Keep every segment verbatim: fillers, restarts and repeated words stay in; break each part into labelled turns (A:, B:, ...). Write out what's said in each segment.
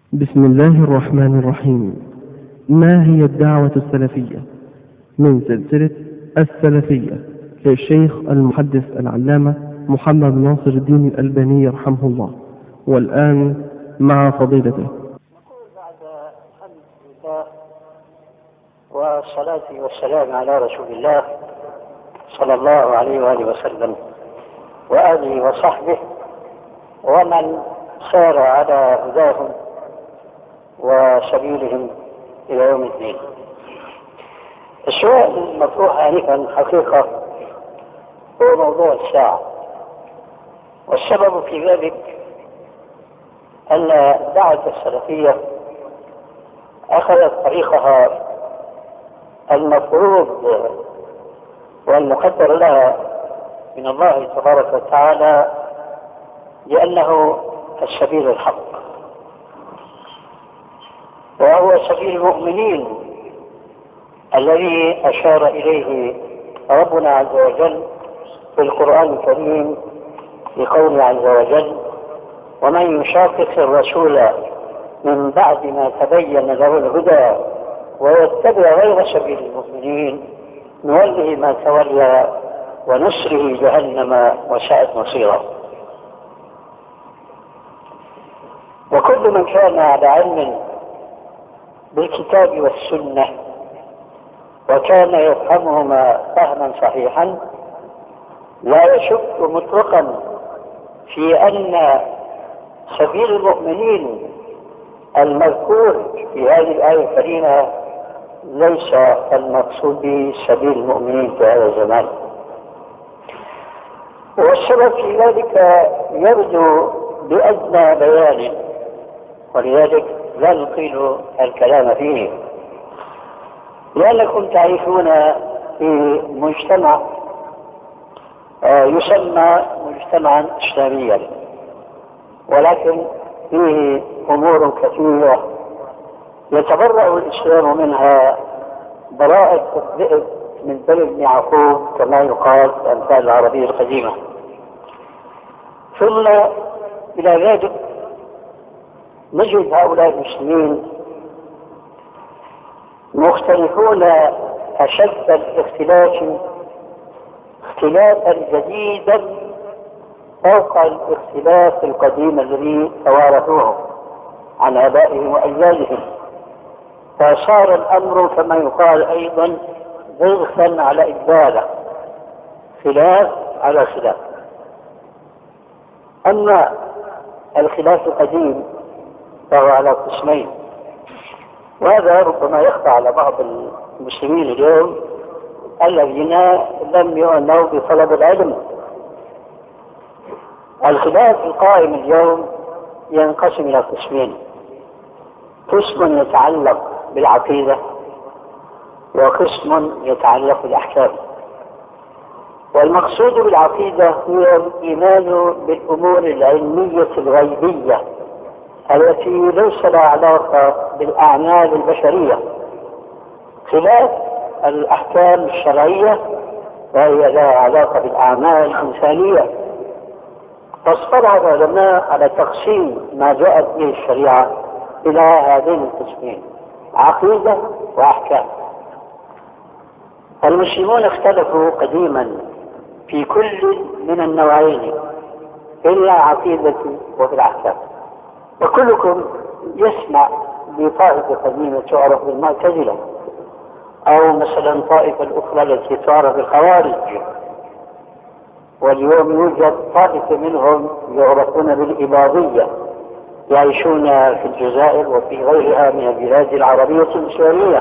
A: بسم الله الرحمن الرحيم. ما هي الدعوة السلفية؟ من سلسلة السلفية للشيخ المحدث العلامة محمد ناصر الدين الألباني رحمه الله. والآن مع فضيلته.
B: نقول بعد حمد الله والصلاة والسلام على رسول الله صلى الله عليه وآله وسلم وآله وصحبه ومن سار على هداهم وسبيلهم إلى يوم الدين. السؤال المطروح آنفا حقيقة هو موضوع الساعة، والسبب في ذلك أن الدعوة السلفية أخذت طريقها المفروض والمقدر لها من الله تبارك وتعالى لأنه السبيل الحق، وهو سبيل المؤمنين الذي أشار إليه ربنا عز وجل في القرآن الكريم بقوله عز وجل: ومن يشاقق الرسول من بعد ما تبين له الهدى ويتبع غير سبيل المؤمنين نوله ما تولى ونصره جهنم وساءت مصيرا. وكل من كان على علم بالكتاب والسنة وكان يفهمهما فهما صحيحا لا يشك مطلقا في أن سبيل المؤمنين المذكور في هذه الآية الكريمة ليس المقصود به سبيل المؤمنين في هذا الزمان، والسبب في ذلك يبدو بأدنى بيان، ولذلك لا نطيل الكلام فيه، لأنكم تعيشون في مجتمع يسمى مجتمعا إسلاميا، ولكن فيه أمور كثيرة يتبرأ الإسلام منها براءة الذئب من بلد يعقوب كما يقال في الأمثال العربية القديمة. ثم إلى ذلك نجد هؤلاء المسلمين مختلفون أشد الاختلاف اختلافا جديدا فوق الاختلاف القديم الذي توارثوه عن آبائهم وأجدادهم، فصار الأمر كما يقال أيضا ضغطا على إجباله، خلاف على خلاف. أما الخلاف القديم فهو على قسمين، وهذا ربما يخفى على بعض المسلمين اليوم الذين لم يعنوا بطلب العلم. الخلاف القائم اليوم ينقسم إلى قسمين: قسم يتعلق بالعقيدة وقسم يتعلق بالأحكام. والمقصود بالعقيدة هو الإيمان بالأمور العلمية الغيبية التي ليس لها علاقة بالأعمال البشرية، خلاف الأحكام الشرعية وهي لها علاقة بالأعمال الإنسانية. فاصطلح العلماء على تقسيم ما جاءت به الشريعة إلى هذين القسمين: عقيدة وأحكام. المسلمون اختلفوا قديما في كل من النوعين إلا عقيدة وفي الأحكام، وكلكم يسمع بطائفة قديمة تعرف بالمعتزلة، أو مثلا طائفة الأخرى التي تعرف بالخوارج، واليوم يوجد طائفة منهم يعرفون بالإباضية يعيشون في الجزائر وفي غيرها من البلاد العربية الإسلامية.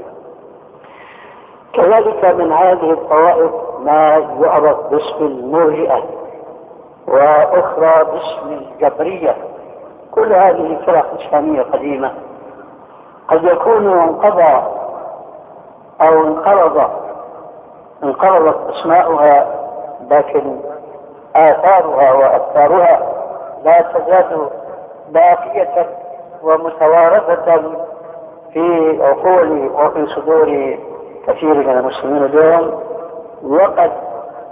B: كذلك من هذه الطوائف ما يعرف باسم المرجئة، وأخرى باسم الجبرية. كل هذه فرق إسلامية قديمة قد يكون انقضى أو انقرض انقرضت أسماؤها، لكن آثارها وأفكارها لا تزال باقية ومتوارثة في عقول وفي صدور كثير من المسلمين اليوم. وقد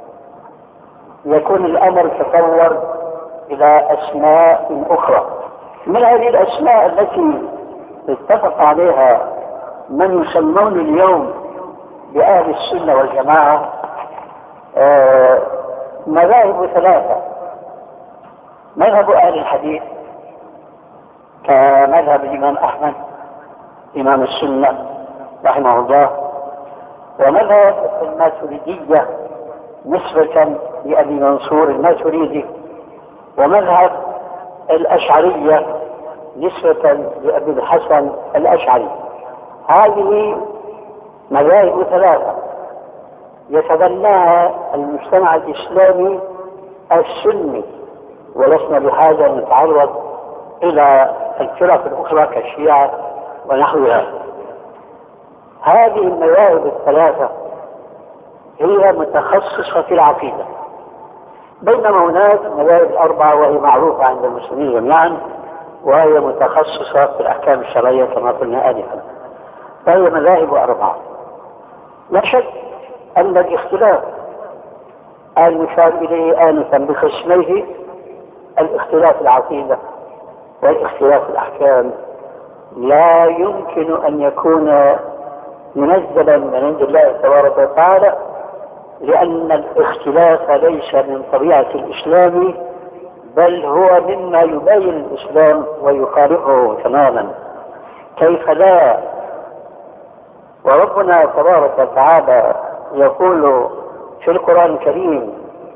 B: يكون الأمر تطور إلى أسماء أخرى من هذه الأسماء التي اتفق عليها من يسمون اليوم بأهل السنة والجماعة آه مذاهب ثلاثة: مذهب أهل الحديث كمذهب الإمام أحمد إمام السنة رحمه الله، ومذهب الماتريدية نسبة لأبي منصور الماتريدي، ومذهب الأشعرية نسبة لأبي الحسن الأشعري. هذه مذاهب ثلاثة يتبناها المجتمع الإسلامي السني، ولسنا بحاجة أن نتعرض إلى الفرق الأخرى كالشيعة ونحوها. هذه المذاهب الثلاثة هي متخصصة في العقيدة، بينما هناك مذاهب أربعة وهي معروفة عند المسلمين جميعا، وهي متخصصة في الأحكام الشرعية كما قلنا آنفا، فهي مذاهب أربعة. لا شك أن الاختلاف المشار إليه آنفا بقسميه: الاختلاف العقيدة والاختلاف الأحكام، لا يمكن أن يكون منزلا من عند الله تبارك وتعالى، لأن الاختلاف ليس من طبيعة الإسلام، بل هو مما يبين الإسلام ويخالفه تماما. كيف لا؟ وربنا تبارك وتعالى يقول في القرآن الكريم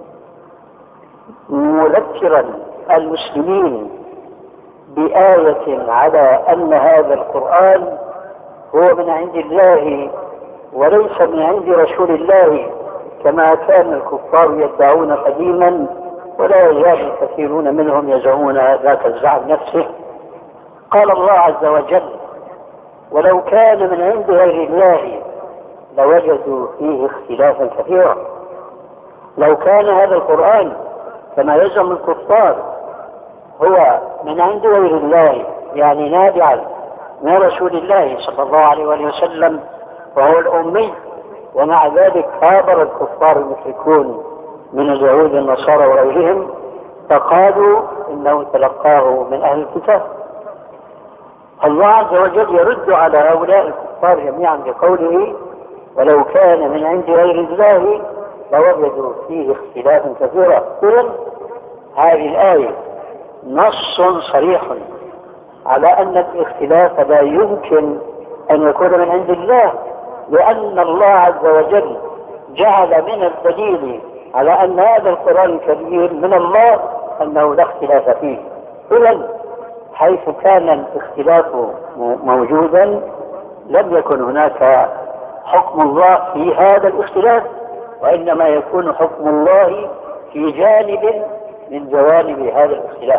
B: مذكرا المسلمين بآية على أن هذا القرآن هو من عند الله وليس من عند رسول الله، كما كان الكفار يدعون قديما، ولا يزال كثيرون منهم يزعمون ذاك الزعم نفسه. قال الله عز وجل: ولو كان من عند غير الله لوجدوا فيه اختلافا كثيرا. لو كان هذا القرآن كما يزعم الكفار هو من عند غير الله، يعني نابعا من رسول الله صلى الله عليه وسلم وهو الأمي، ومع ذلك كابر الكفار المشركون من اليهود والنصارى وغيرهم فقالوا إنه تلقاه من أهل الكتاب. الله عز وجل يرد على هؤلاء الكفار جميعا بقوله: ولو كان من عند غير الله لوجدوا فيه اختلافا كثيرا. إذن هذه الآية نص صريح على أن الاختلاف لا يمكن أن يكون من عند الله، لأن الله عز وجل جعل من الدليل على أن هذا القرآن الكريم من الله أنه لا اختلاف فيه. إذن حيث كان الاختلاف موجودا لم يكن هناك حكم الله في هذا الاختلاف، وإنما يكون حكم الله في جانب من جوانب هذا الاختلاف،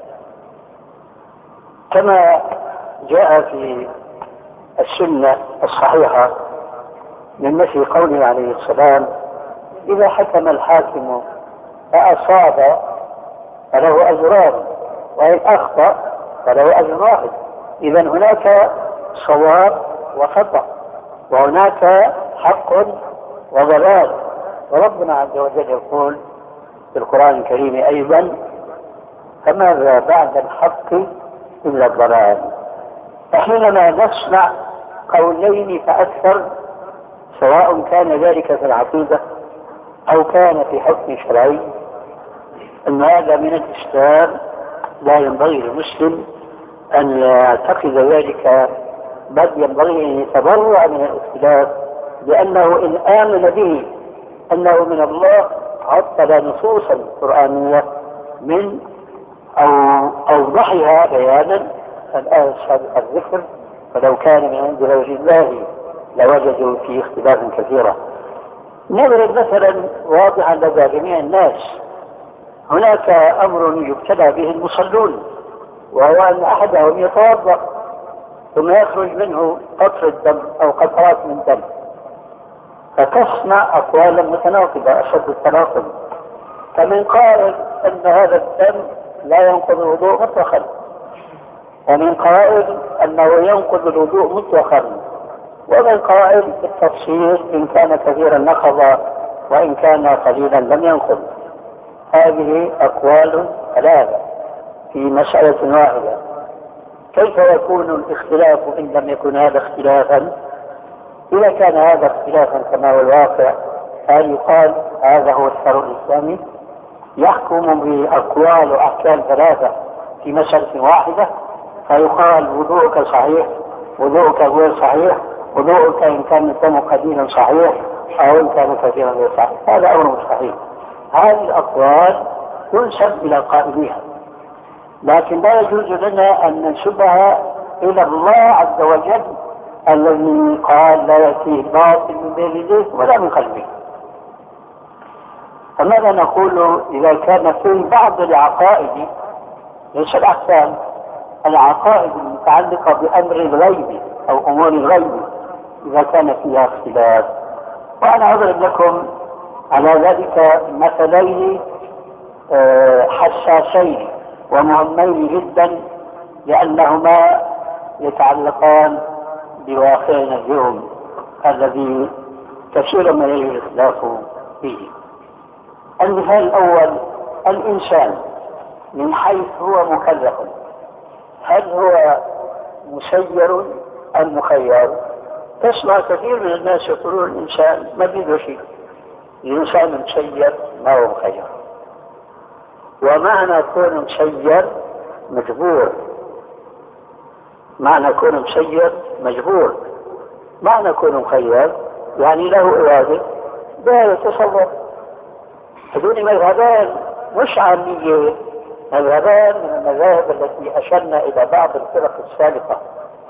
B: كما جاء في السنة الصحيحة من مثل قوله عليه السلام: إذا حكم الحاكم فأصاب فله أجران وإن أخطأ فله أجر واحد. إذا هناك صواب وخطأ، وهناك حق وضلال، وربنا عز وجل يقول في القرآن الكريم أيضا: فماذا بعد الحق إلا الضلال. فحينما نسمع قولين فأكثر، سواء كان ذلك في العقيدة أو كان في حكم شرعي، أن هذا من الإسلام، لا ينبغي للمسلم أن يعتقد ذلك، بل ينبغي أن يتبرع من الاختلاف، لأنه إن آمن به أنه من الله عطل نصوصا قرآنية من أو أوضحها بيانا الآية السابقة الذكر: فلو كان من عند غير الله لوجدوا فيه اختلافا كثيرا. نضرب مثلا واضحا لدى جميع الناس: هناك أمر يبتلى به المصلون، وهو أن أحدهم يتوضأ ثم يخرج منه قطرة دم أو قطرات من دم، فتسمع أقوالا متناقضة أشد التناقض، فمن قائل أن هذا الدم لا ينقض الوضوء مطلقا، ومن قائل أنه ينقض الوضوء مطلقا، ومن قائل بالتفصيل إن كان كثيرا نقض وإن كان قليلا لم ينقض. هذه أقوال ثلاثة في مسألة واحدة، كيف يكون الاختلاف إن لم يكن هذا اختلافا؟ إذا كان هذا اختلافا كما هو الواقع، هل يقال هذا هو الشرع الإسلامي يحكم بأقوال وأحكام ثلاثة في مسألة واحدة، فيقال وضوءك صحيح، وضوءك غير صحيح، وضوءك إن كان الدم قليلا صحيح أو إن كان كثيرا غير صحيح؟ هذا أمر مستحيل. هذه الأقوال تنسب إلى قائلها، لكن لا يجوز لنا أن ننسبها إلى الله عز وجل الذي قال لا يأتيه الباطل من بين يديه ولا من خلفه. فماذا نقول إذا كان في بعض العقائد، ليس الأحكام، العقائد المتعلقة بأمر الغيب أو أمور الغيب إذا كان فيها اختلاف؟ وأنا أضرب لكم على ذلك مثلين حساسين ومهمين جدا، لأنهما يتعلقان بواقعنا اليوم الذي كثير ما يجري الاختلاف فيه. المثال الأول: الإنسان من حيث هو مكلف، هل هو مسير أم مخير؟ تسمع كثير من الناس يقولون الإنسان ما بيده شيء، الإنسان مسير ما هو مخير. ومعنى كون مسير مجبور، معنى كون مسير مجبور، معنى كون مخير يعني له إرادة لا يتصرف. هذول مذهبان مش عامية، مذهبان من المذاهب التي أشرنا إلى بعض الفرق السابقة.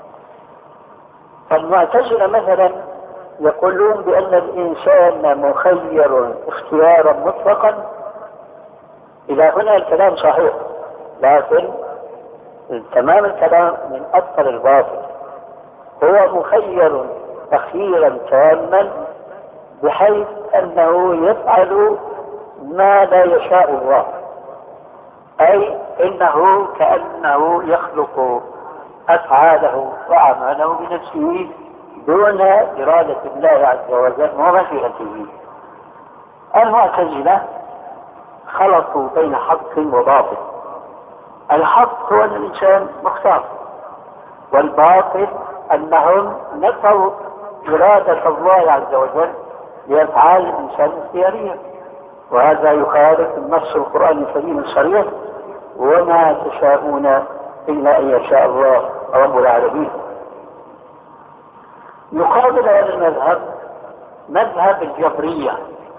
B: فالمعتزلة مثلا يقولون بأن الإنسان مخير اختيارا مطلقا. إلى هنا الكلام صحيح، لكن تمام الكلام من أبطل الباطل. هو مخير تخييرا تاما بحيث أنه يفعل ما لا يشاء الله، أي إنه كأنه يخلق أفعاله وأعماله بنفسه دون إرادة الله عز وجل ومشيئته. المعتزلة خلطوا بين حق وباطل. الحق هو أن الإنسان مختار، والباطل أنهم نفوا إرادة الله عز وجل لأفعال الإنسان اختيارية، وهذا يخالف النص القرآني الكريم الصريح: وما تشاءون إلا أن يشاء الله رب العالمين. يقابل هذا المذهب مذهب الجبرية.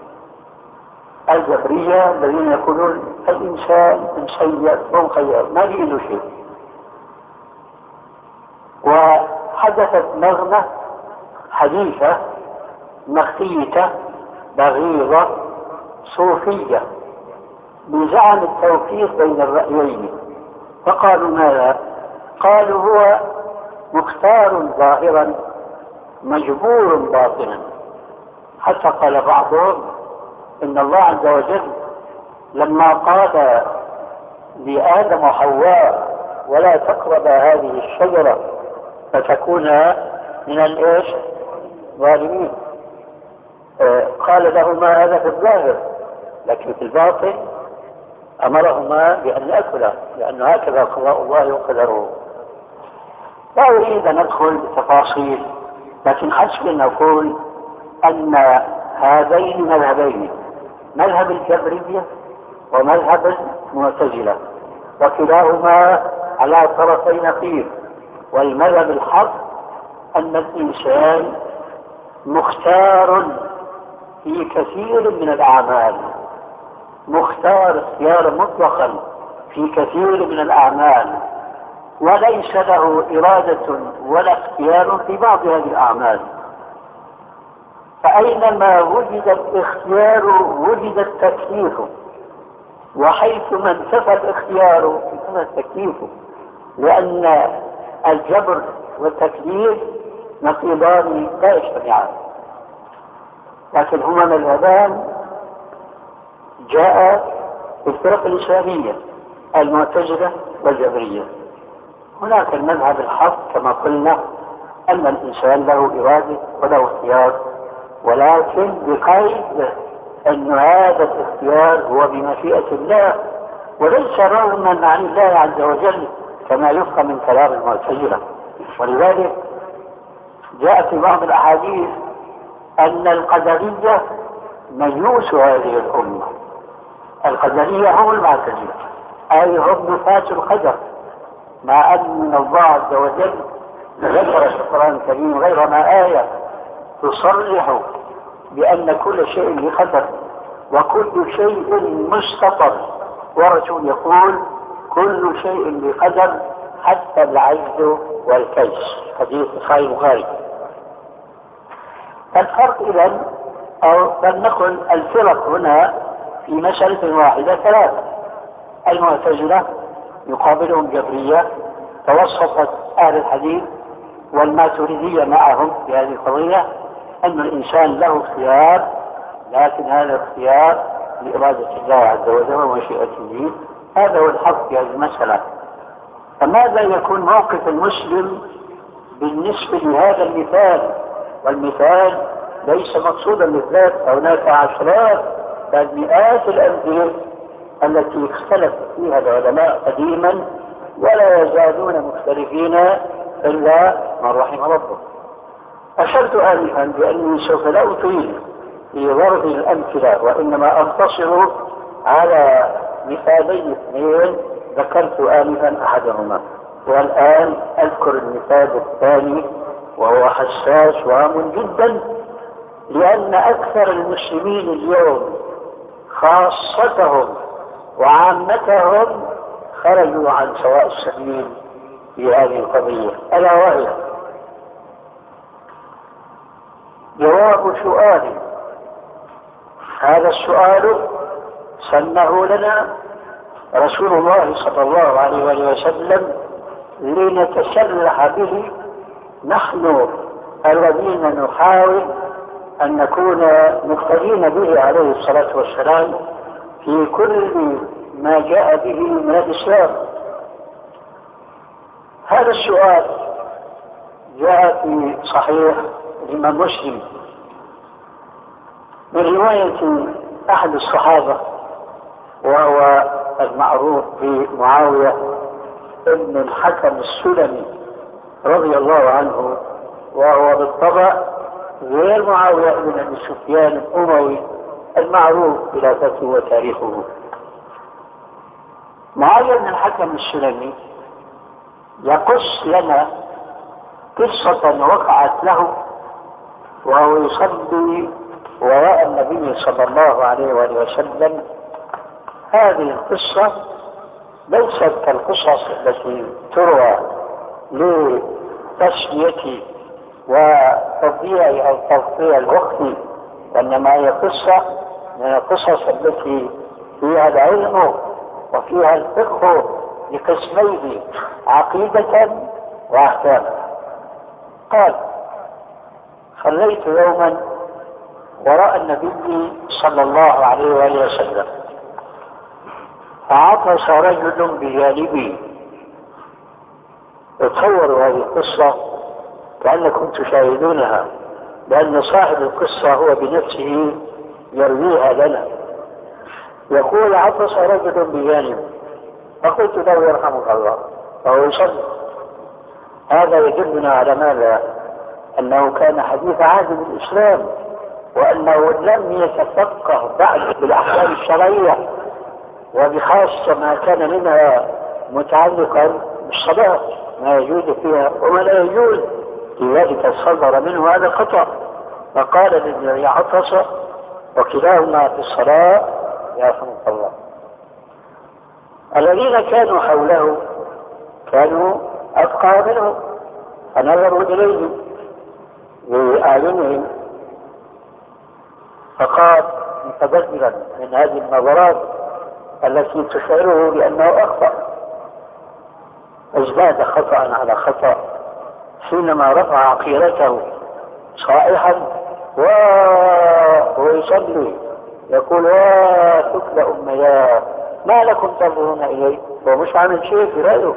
B: الجبرية الذين يقولون الإنسان مسير ومخير ما بيده شيء. وحدثت نغمة حديثة مخيتة بغيضة صوفية بزعم التوفيق بين الرأيين، فقالوا ماذا؟ قالوا هو مختار ظاهرا مجبور باطنا. حتى قال بعضهم إن الله عز وجل لما قال لآدم وحواء ولا تقرب هذه الشجرة فتكونا من الإيش؟ ظالمين، آه قال لهما هذا في الظاهر، لكن في الباطن أمرهما بأن يأكلا، لأنه هكذا قضاء الله وقدره. لا أريد أن أدخل بتفاصيل، لكن حسب أن أقول أن هذين مذهبين، مذهب الجبرية ومذهب المعتزلة، وكلاهما على طرفي نقيض. والمذهب الحق أن الإنسان مختار في كثير من الأعمال، مختار اختيارا مطلقا في كثير من الأعمال، وليس له إرادة ولا اختيار في بعض هذه الأعمال. فأينما وجد الاختيار وجد التكليف، وحيثما انتفى الاختيار انتفى التكليف، لأن الجبر والتكليف نقيضان لا يجتمعان. لكن هما مذهبان جاء في الفرق الإسلامية، المعتزلة والجبرية. هناك المذهب الحق كما قلنا أن الإنسان له إرادة وله اختيار، ولكن بقيد أن هذا الاختيار هو بمشيئة الله وليس رغما عن الله عز وجل، كما يفهم من كلام المعتزلة. ولذلك جاء في بعض الأحاديث أن القدرية مجوس هذه الأمة. القدرية هم المعتزلة، أي هم نفاة القدر، مع أن الله عز وجل ذكر في القرآن الكريم غير ما آية تصرح بأن كل شيء بقدر وكل شيء مستطر، والرسول يقول كل شيء بقدر حتى العجز والكيس، حديث صحيح البخاري. الفرق إذن أو فلنقل الفرق هنا في مسألة واحدة ثلاثة: المعتزلة يقابلهم جبرية، توسطت أهل الحديث والماتريدية معهم في هذه القضية، أن الإنسان له اختيار، لكن هذا الاختيار لإرادة الله عز وجل ومشيئته. هذا هو الحق في هذه المسألة. فماذا يكون موقف المسلم بالنسبة لهذا المثال؟ والمثال ليس مقصودا مثلات، هناك عشرات بل مئات الأمثلة التي اختلف فيها العلماء قديما ولا يزالون مختلفين إلا من رحم ربه. أشرت آنفا بأني سوف لا أطيل في ضرب الأمثلة، وإنما أقتصر على مثالين اثنين ذكرت آنفا أحدهما، والآن أذكر المثال الثاني وهو حساس وهام جدا، لأن أكثر المسلمين اليوم خاصتهم وعامتهم خرجوا عن سواء السبيل في هذه القضية، ألا وهي جواب سؤال. هذا السؤال سنه لنا رسول الله صلى الله عليه وآله وسلم لنتسلح به نحن الذين نحاول أن نكون مقتدين به عليه الصلاة والسلام في كل ما جاء به من الإسلام. هذا السؤال جاء في صحيح الإمام مسلم من رواية أحد الصحابة، وهو المعروف بمعاوية ابن الحكم السلمي رضي الله عنه، وهو بالطبع غير معاوية ابن أبي سفيان الأموي المعروف خلافته وتاريخه. معاوية بن الحكم السلمي يقص لنا قصة وقعت له وهو يصلي وراء النبي صلى الله عليه وآله وسلم. هذه القصة ليست كالقصص التي تروى لتسلية وتضييع أو تغطية الوقت، وإنما هي قصة من القصص التي فيها العلم وفيها الفقه لقسميه عقيدة وأحكاما. قال: صليت يوما وراء النبي صلى الله عليه وآله وسلم فعطس رجل بجانبي. اتصوروا هذه القصة كأنكم تشاهدونها، لأن صاحب القصة هو بنفسه يرويها لنا. يقول: عطس رجل بجانبي، فقلت له: يرحمك الله، فهو يصلي. هذا يدلنا على ماذا؟ أنه كان حديث عهد بالإسلام، وأنه لم يتفقه بعد بالأحكام الشرعية، وبخاصة ما كان منها متعلقا بالصلاة، ما يجوز فيها وما لا يجوز. لذلك صدر منه هذا الخطأ، فقال للذي عطس وكلاهما في الصلاة: يرحمك الله. الذين كانوا حوله كانوا أتقى منه، فنظروا إليه بأعينهم، فقال متبذلا من هذه النظرات التي تشعره بأنه أخطأ، ازداد خطأ على خطأ حينما رفع عقيرته صائحا وهو يصلي يقول: يا ثقل أمياه ما لكم تنظرون إليه؟ هو مش عامل شيء في رأيه.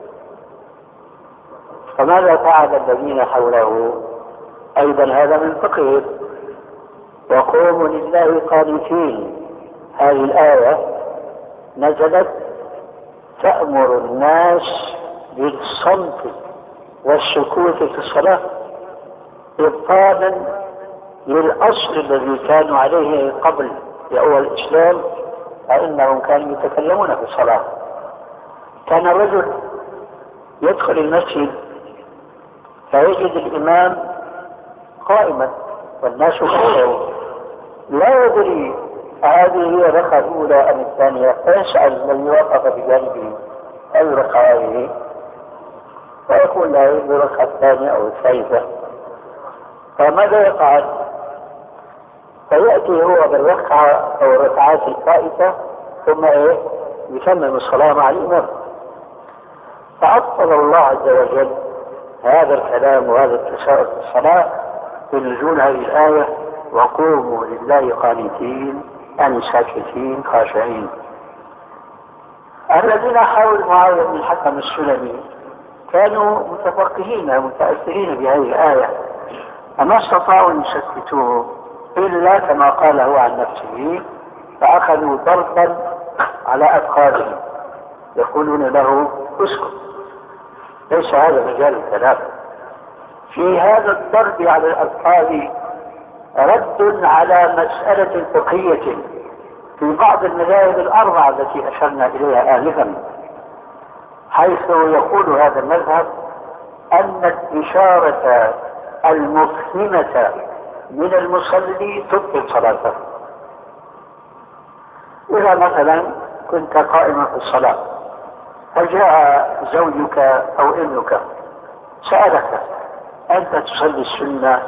B: فماذا فعل الذين حوله؟ أيضا هذا من فقه. وقوموا لله قانتين، هذه الآية نزلت تأمر الناس بالصمت والسكوت في الصلاة إبطالا للأصل الذي كانوا عليه قبل في أول الإسلام، فإنهم كانوا يتكلمون في الصلاة. كان الرجل يدخل المسجد فيجد الإمام قائما والناس خلفه، لا يدري هذه هي الركعة الأولى أم الثانية، فيسأل من وقف بجانبه أي ركعة هذه، فيقول له الركعة الثانية أو الثالثة. فماذا يفعل؟ فيأتي هو بالركعة أو الركعات الفائتة ثم إيه؟ يتمم الصلاة مع الإمام. فأبطل الله عز وجل هذا الكلام وهذا التساؤل في الصلاة بنزول هذه الآية: وقوموا لله قانتين أن ساكتين خاشعين. الذين حاولوا معاوية بن الحكم السلمي كانوا متفقهين متأثرين بهذه الآية، فما استطاعوا أن يسكتوه إلا كما قال هو عن نفسه، فأخذوا ضربا على أفخاذهم يقولون له اسكت. ليس هذا مجال الكلام. في هذا الضرب على الأفخاذ رد على مسألة فقهية في بعض المذاهب الأربعة التي أشرنا إليها آنفا، حيث يقول هذا المذهب أن الإشارة المفهمة من المصلي تبطل صلاته. إذا مثلا كنت قائما في الصلاة فجاء زوجك أو ابنك سألك: أنت تصلي السنة؟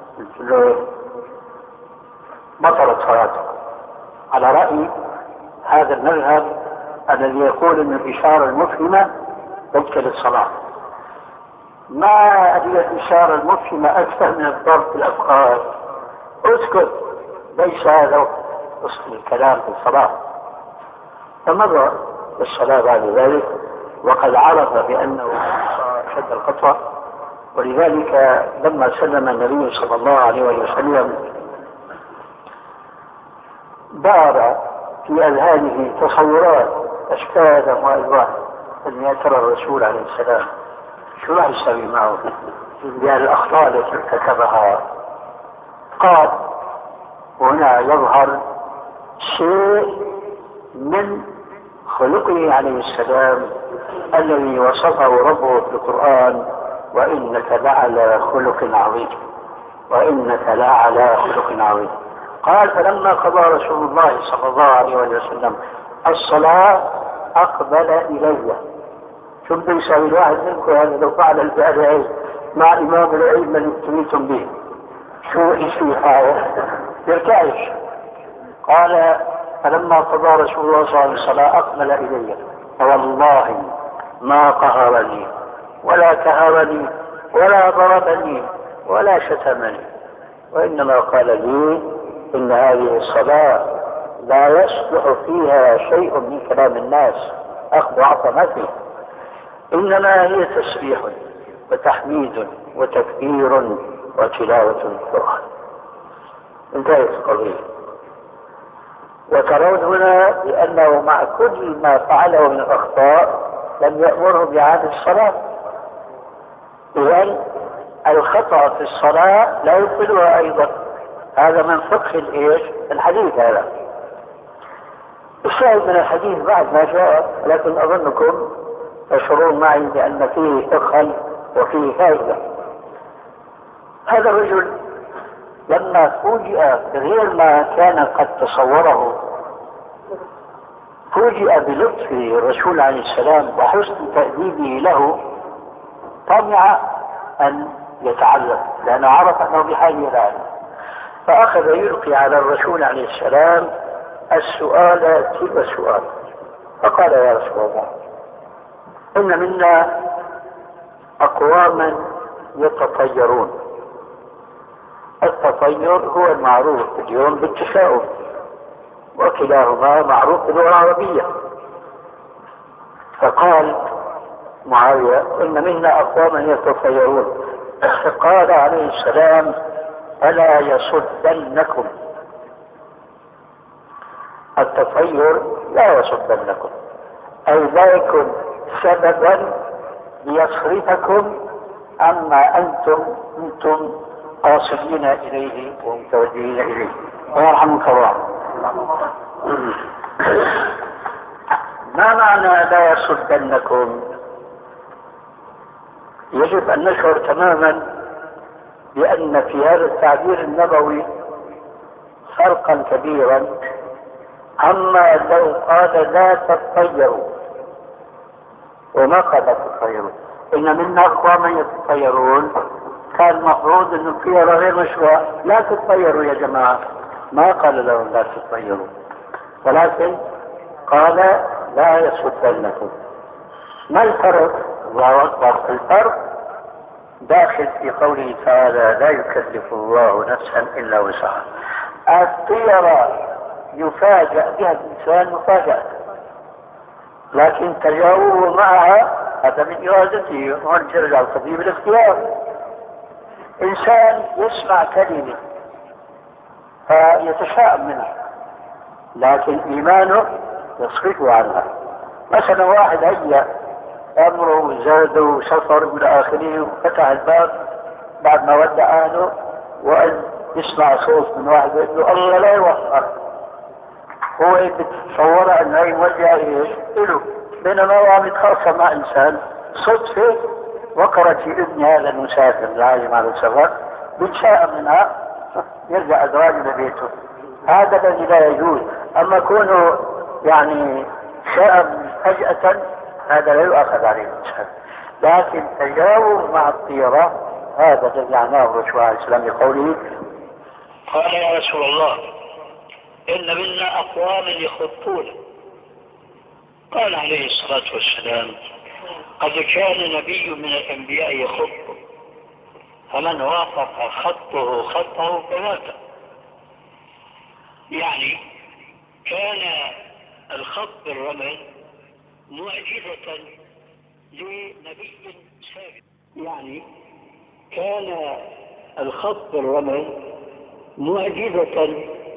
B: بطلت صلاتك. على رأي هذا المذهب الذي يقول أن الإشارة المفهمة تبطل الصلاة. ما هي الإشارة المفهمة أكثر من الضرب في الأفخاذ؟ اسكت. ليس هذا أصل الكلام في الصلاة. فمضى الصلاة بعد ذلك وقد عرف بأنه شد الخطوة، ولذلك لما سلم النبي صلى الله عليه وسلم دار في أذهانه تصورات أشكالا وألوان أن يا ترى الرسول عليه السلام شو راح يسوي معه بهذه الأخطاء التي ارتكبها. قال هنا يظهر شيء من خلقه عليه السلام الذي وصفه ربه في القرآن: وإنك لعلى خلق عظيم، وإنك لعلى خلق عظيم. قال: فلما قضى رسول الله صلى الله عليه وسلم الصلاة أقبل إلي. شو بده يسوي الواحد منكم هذا لو فعل الفعل مع إمام العلم الذي ابتليتم به؟ شو يسوي هذا؟ يرتعش. قال: فلما قضى رسول الله صلى الله عليه وسلم الصلاة أقبل إلي، فوالله ما قهرني ولا كهرني ولا ضربني ولا شتمني، وإنما قال لي: إن هذه الصلاة لا يصلح فيها شيء من كلام الناس، أخذ وعطى ما فيه، إنما هي تسبيح وتحميد وتكبير وتلاوة القرآن. انتهت القضية. وترون هنا بأنه مع كل ما فعله من الأخطاء لم يأمره بإعادة الصلاة. إذن الخطأ في الصلاة لا يبطلها أيضا. هذا من فقه الإيش؟ الحديث. هذا الشاهد من الحديث بعد ما جاء، لكن أظنكم تشعرون معي بأن فيه فقها وفيه فائدة. هذا الرجل لما فوجئ بغير ما كان قد تصوره، فوجئ بلطف الرسول عليه السلام وحسن تأديبه له، طمع أن يتعلم لأنه عرف أنه بحاجة إلى علم، فأخذ يلقي على الرسول عليه السلام السؤال تلو السؤال. فقال: يا رسول الله، إن منا أقواما يتطيرون. التطير هو المعروف اليوم بالتشاؤم، وكلاهما معروف باللغة العربية. فقال معاوية: إن منا أقواما يتطيرون. قال عليه السلام: ألا يصدنكم. التطير لا يصدنكم، أي لا يكون سببا ليصرفكم عما أنتم أنتم قاصدين إليه ومتوجهين إليه. ويرحمك الله. ما معنى لا يصدنكم؟ يجب أن نشعر تماما بأن في هذا التعبير النبوي فرقا كبيرا عما لو قال لا تتطيروا. وما قال لا تتطيروا؟ إن منا أقواما يتطيرون، كان المفروض أن الطيرة غير مشروع. لا تتطيروا يا جماعة، ما قال لهم لا تتطيروا، ولكن قال لا يصدنكم. ما الفرق؟ الله أكبر. الفرق داخل في قوله تعالى لا يكلف الله نفسا إلا وسعها. الطيرة يفاجأ بها الإنسان مفاجأة، لكن تجاوبه معها هذا من إرادته. هون ترجع القضية بالاختيار. إنسان يسمع كلمة فيتشائم منها، لكن إيمانه يصرفه عنها. مثلا واحد هيا أمره زاد وسفر إلى آخره وفتح الباب بعد ما ودع أهله وأن يسمع صوت من واحد يقول له الله لا يوفقك، هو بتصور أن هي موجهة إيش؟ إله. بينما هو عم يتخاصم مع إنسان صدفة وقرت في ابن هذا المسافر العالم على السفر بتشائم منها، يرجع أزواج لبيته. هذا الذي لا يجوز. أما كونه يعني شائم فجأة هذا لا يؤخذ عليه الإنسان. لكن تجاوز مع الطيرة هذا الذي عناه الرسول عليه السلام بقوله قال يا رسول الله إن منا أقواما يخطون. قال عليه الصلاة والسلام قد كان نبي من الأنبياء يخط، فمن وافق خطه خطه فمات. يعني كان الخط بالرمل معجزة لنبي سابق. يعني كان الخط بالرمل معجزة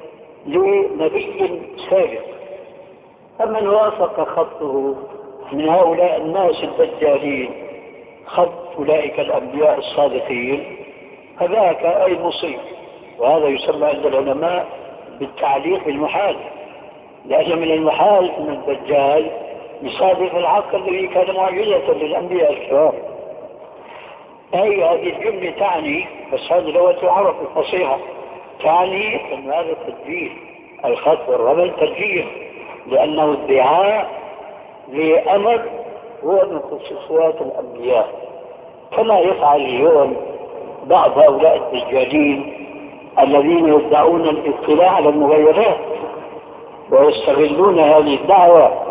B: لنبي سابق، فمن وافق خطه من هؤلاء الناس الدجالين خط أولئك الأنبياء الصادقين فذاك أي مصيب. وهذا يسمى عند العلماء بالتعليق المحال، لأن من المحال أن الدجال يصادق العقل الذي كان معجزة للأنبياء الكرام. أي هذه الجملة تعني، بس هذه لغة العرب الفصيحة، تعني أن هذا التدجيل الخط والرمل تدجيل، لأنه ادعاء لأمر هو من خصوصيات الأنبياء، كما يفعل اليوم بعض هؤلاء الدجالين الذين يدعون الاطلاع على المغيرات ويستغلون هذه الدعوة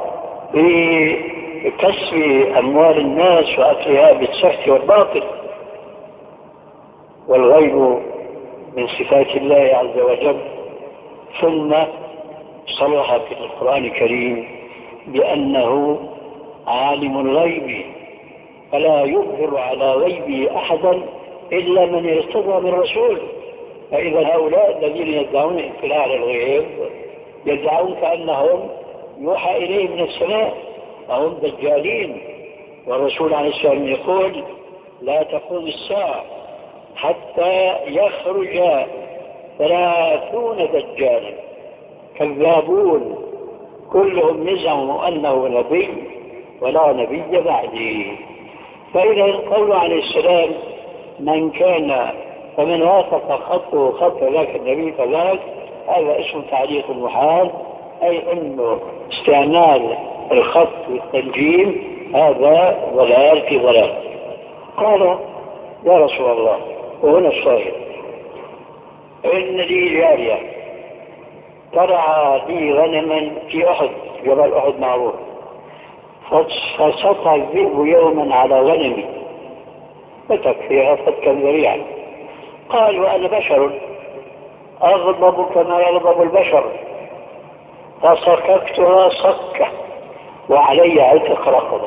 B: بكسب أموال الناس وأكلها بالسفك والباطل. والغيب من صفات الله عز وجل. ثم صرح في القرآن الكريم بأنه عالم الغيب فلا يظهر على غيبه أحدا إلا من ارتضى من رسول. فإذا هؤلاء الذين يدعون اطلاع على الغيب يدعون كأنهم يوحى إليه من السماء، فهم دجالين. والرسول عليه السلام يقول لا تقوم الساعة حتى يخرج ثلاثون دجالا كذابون كلهم يزعم أنه نبي ولا نبي بعده. فإذا القول عليه السلام من كان فمن وافق خطه خط ذاك النبي فذاك، هذا اسم تعليق المحال، أي أنه استعمال الخط والتنجيم هذا ضلال في ضلال. قال يا رسول الله، وهنا الصحيح، إن لي جارية ترعى لي غنما في أحد، جبل أحد معروف، فسطع الذئب يوما على غنمي فتك فيها فتكا ذريعا. قال وأنا بشر أغضب كما يغضب البشر، فصككتها صكة وعلي عتق رقبة.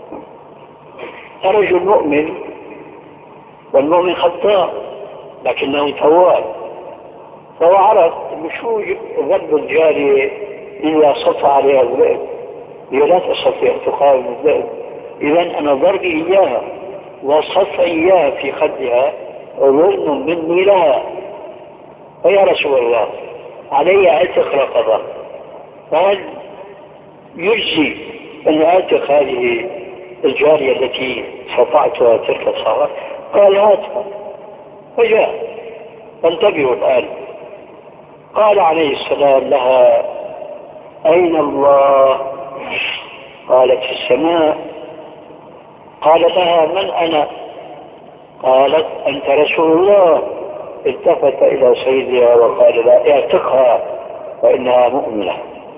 B: رجل مؤمن، والمؤمن خطاء لكنه تواب، فهو عرف شو ذنب الجارية إذا سطع عليها الذئب، هي لا تستطيع تقاوم الذئب إذا أنا ضربي إياها وصف إياها في خدها ظلم مني لها. فيا رسول الله علي عتق رقبة، فهل يجزي أن أعتق هذه الجارية التي استطعتها تلك الصلاة؟ قال هاتها، فجاء. فانتبهوا الآن. قال عليه السلام لها أين الله؟ قالت في السماء. قال لها من أنا؟ قالت أنت رسول الله. التفت إلى سيدها وقال لا اعتقها فإنها مؤمنة.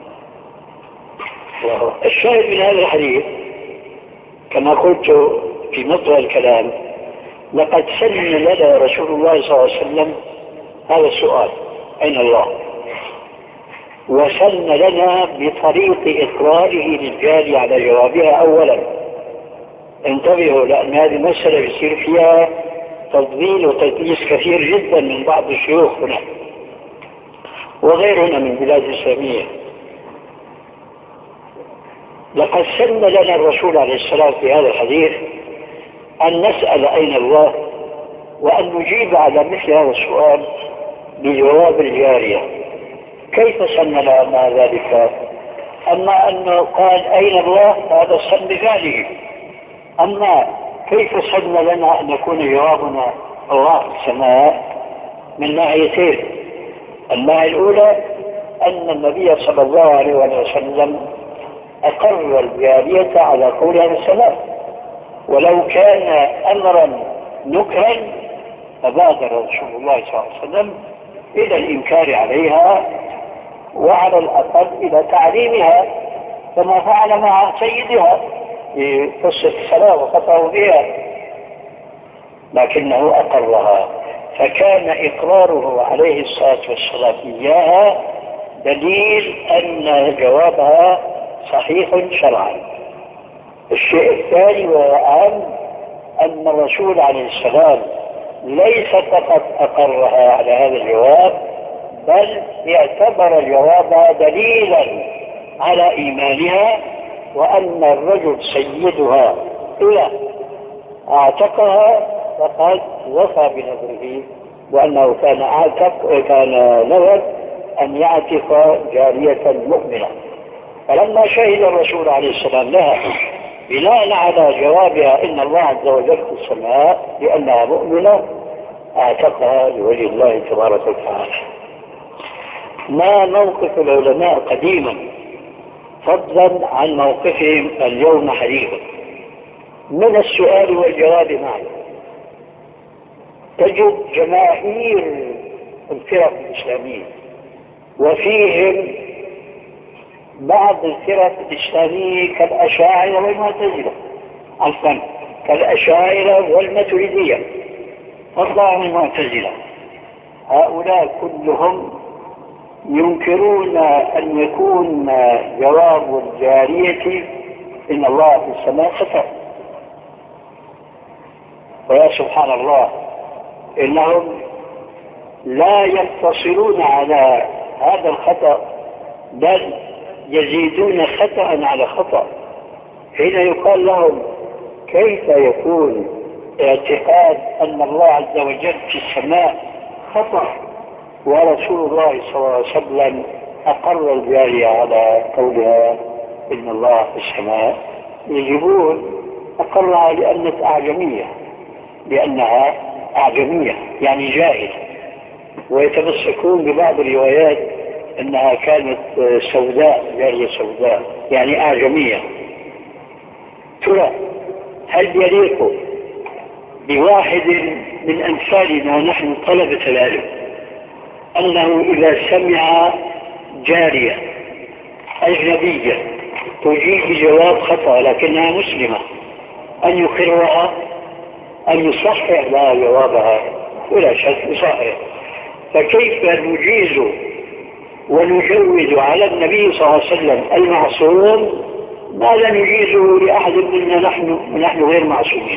B: الشاهد من هذا الحديث كما قلت في مطلع الكلام، لقد سن لنا رسول الله صلى الله عليه وسلم هذا السؤال أين الله، وسن لنا بطريق إقراره للجاري على جوابها. أولا انتبهوا، لأن هذه المسألة يصير فيها تضليل وتدليس كثير جدا من بعض الشيوخ هنا وغيرنا من بلاد إسلامية. لقد سن لنا الرسول عليه السلام في هذا الحديث أن نسأل أين الله، وأن نجيب على مثل هذا السؤال بجواب الجارية. كيف سن لنا ذلك؟ أما أنه قال أين الله هذا سن بذلك، أما كيف سن لنا أن يكون جوابنا الله في السماء؟ من ناحيتين. الناحية الأولى أن النبي صلى الله عليه وسلم أقر الجارية على قولها في السماء، ولو كان أمرا نكرا فبادر رسول الله صلى الله عليه وسلم إلى الإنكار عليها، وعلى الأقل إلى تعليمها كما فعل مع سيدها في قصة الصلاة وخطأوا بها، لكنه أقرها. فكان إقراره عليه الصلاة والسلام إياها دليل أن جوابها صحيح شرعا. الشيء الثاني والأهم أن الرسول عليه السلام ليس فقط أقرها على هذا الجواب، بل اعتبر جوابها دليلا على إيمانها، وأن الرجل سيدها إذا اعتقها فقد وفى بنذره، وأنه كان اعتق وكان نذر أن يعتق جارية مؤمنة. فلما شهد الرسول عليه السلام لها بناء على جوابها إن الله عز وجل في السماء لأنها مؤمنة اعتقها لوجه الله تبارك وتعالى. ما موقف العلماء قديما فضلا عن موقفهم اليوم حديثا؟ من السؤال والجواب معا تجد جماهير الفرق الإسلامية، وفيهم بعض الفرق الإسلامية كالأشاعرة والمعتزلة، عفوا كالأشاعرة والماتريدية، فضلا عن المعتزلة. هؤلاء كلهم ينكرون أن يكون جواب الجارية إن الله في السماء خطأ. ويا سبحان الله إنهم لا يقتصرون على هذا الخطأ، بل يزيدون خطأ على خطأ. حين يقال لهم كيف يكون اعتقاد أن الله عز وجل في السماء خطأ ورسول الله صلى الله عليه وسلم أقر الجارية على قولها إن الله في السماء، يجيبون أقرها لأنها أعجمية، لأنها أعجمية يعني جاهلة، ويتمسكون ببعض الروايات أنها كانت سوداء، جارية سوداء يعني أعجمية. ترى هل يليق بواحد من أمثالنا نحن طلبة العلم أنه إذا سمع جارية أجنبية تجيب بجواب خطأ لكنها مسلمة أن يقرها، أن يصحح لها جوابها؟ ولا شك يصحح. فكيف نجيز ونجوز على النبي صلى الله عليه وسلم المعصوم ما لا نجيزه لأحد منا نحن نحن غير معصومين؟